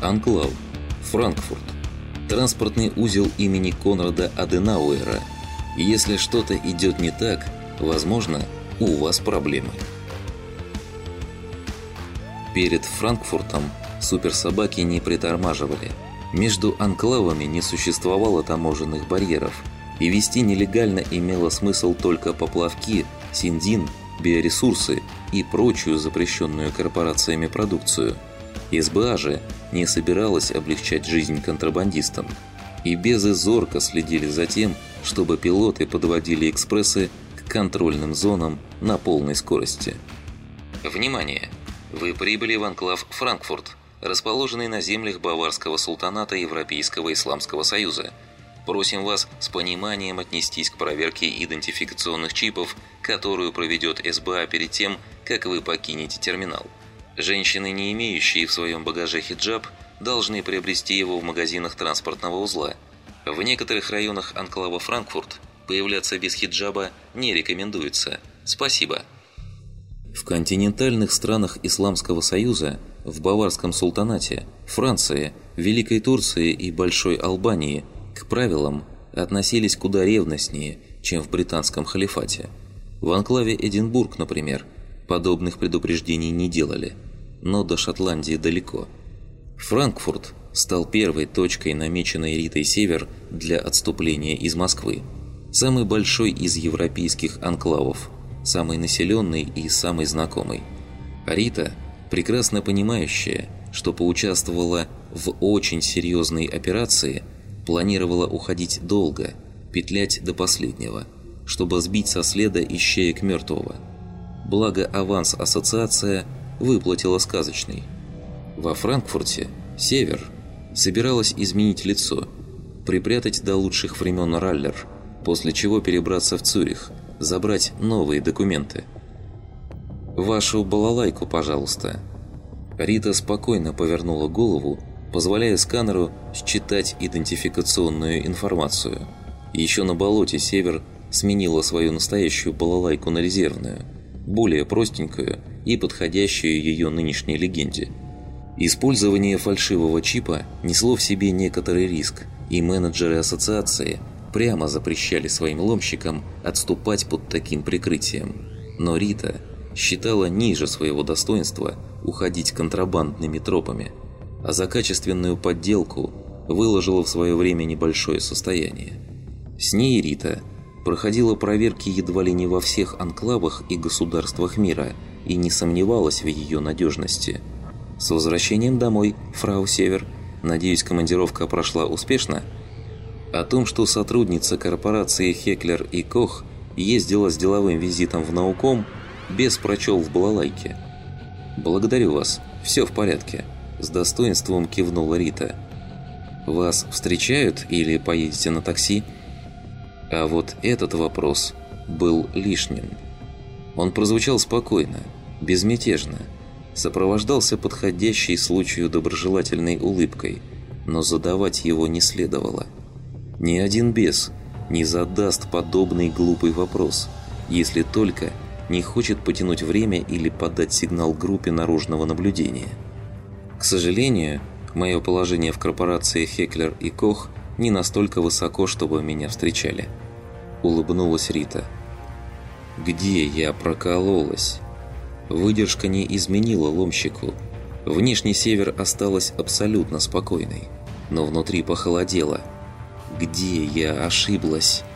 Анклав. Франкфурт. Транспортный узел имени Конрада Аденауэра. Если что-то идет не так, возможно, у вас проблемы. Перед Франкфуртом суперсобаки не притормаживали. Между анклавами не существовало таможенных барьеров, и вести нелегально имело смысл только поплавки, синдин, биоресурсы и прочую запрещенную корпорациями продукцию. СБА же не собиралась облегчать жизнь контрабандистам, и безы зорко следили за тем, чтобы пилоты подводили экспрессы к контрольным зонам на полной скорости. Внимание! Вы прибыли в анклав Франкфурт, расположенный на землях Баварского султаната Европейского Исламского Союза. Просим вас с пониманием отнестись к проверке идентификационных чипов, которую проведет СБА перед тем, как вы покинете терминал. Женщины, не имеющие в своем багаже хиджаб, должны приобрести его в магазинах транспортного узла. В некоторых районах анклава Франкфурт появляться без хиджаба не рекомендуется. Спасибо. В континентальных странах Исламского Союза, в Баварском султанате, Франции, Великой Турции и Большой Албании к правилам относились куда ревностнее, чем в британском халифате. В анклаве Эдинбург, например, подобных предупреждений не делали, но до Шотландии далеко. Франкфурт стал первой точкой, намеченной Ритой Север для отступления из Москвы. Самый большой из европейских анклавов, самый населенный и самый знакомый. Рита, прекрасно понимающая, что поучаствовала в очень серьезной операции, планировала уходить долго, петлять до последнего, чтобы сбить со следа ищеек мертвого. Благо аванс ассоциация выплатила сказочный. Во Франкфурте Север собиралась изменить лицо, припрятать до лучших времен раллер, после чего перебраться в Цюрих, забрать новые документы. «Вашу балалайку, пожалуйста». Рита спокойно повернула голову, позволяя сканеру считать идентификационную информацию. Еще на болоте Север сменила свою настоящую балалайку на резервную, более простенькую и подходящую ее нынешней легенде. Использование фальшивого чипа несло в себе некоторый риск, и менеджеры ассоциации прямо запрещали своим ломщикам отступать под таким прикрытием. Но Рита считала ниже своего достоинства уходить контрабандными тропами, а за качественную подделку выложила в свое время небольшое состояние. С ней Рита проходила проверки едва ли не во всех анклавах и государствах мира и не сомневалась в ее надежности. С возвращением домой, фрау Север. Надеюсь, командировка прошла успешно? О том, что сотрудница корпорации Хеклер и Кох ездила с деловым визитом в Науком, бес прочел в балалайке. «Благодарю вас, все в порядке», – с достоинством кивнула Рита. «Вас встречают или поедете на такси?» А вот этот вопрос был лишним. Он прозвучал спокойно, безмятежно, сопровождался подходящей случаю доброжелательной улыбкой, но задавать его не следовало. Ни один бес не задаст подобный глупый вопрос, если только не хочет потянуть время или подать сигнал группе наружного наблюдения. К сожалению, мое положение в корпорации Хеклер и Кох не настолько высоко, чтобы меня встречали. Улыбнулась Рита. Где я прокололась? Выдержка не изменила ломщику. Внешний Север осталась абсолютно спокойной, но внутри похолодело. Где я ошиблась?